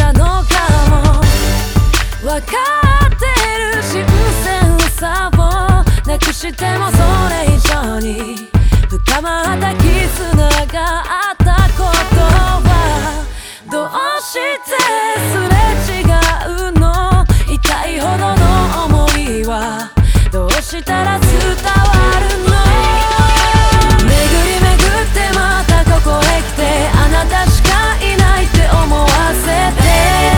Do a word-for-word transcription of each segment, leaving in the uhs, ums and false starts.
たのかも。わかってる新鮮さをなくしてもそれ以上に深まった絆があったことはどうしてすれ違うの。痛いほどの想いはどうしたら伝わるの。巡り巡ってまたここへ来てあなたしかいないって思わせて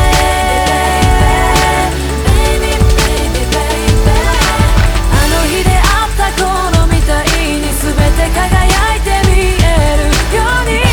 あの日出会った頃みたいに全て輝いて見えるように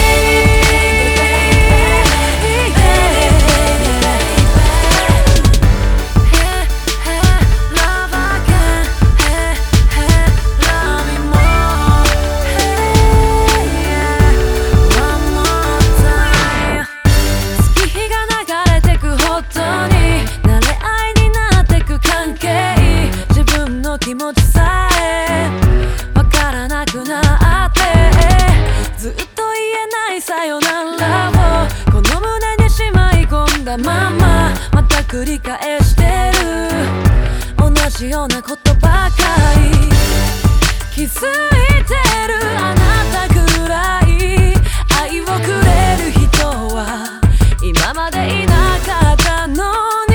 気持ちさえわからなくなってずっと言えないさよならをこの胸にしまい込んだまままた繰り返してる同じようなことばかり。気づいてるあなたぐらい愛をくれる人は今までいなかったのに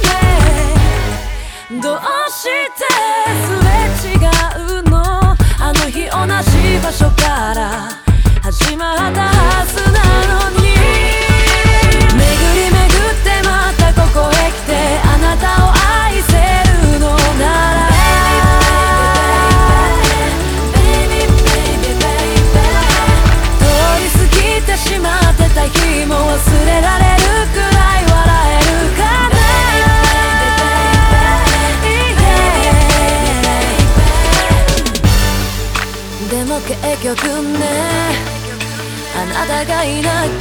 ね。どうしてすれ違うの。あの日同じ場所から始まったはずなのに巡り巡ってまたここへ来てあなたを愛せるのなら通り過ぎてしまってた日も忘れられるくらい笑えるかな。でも結局ねあなたがいな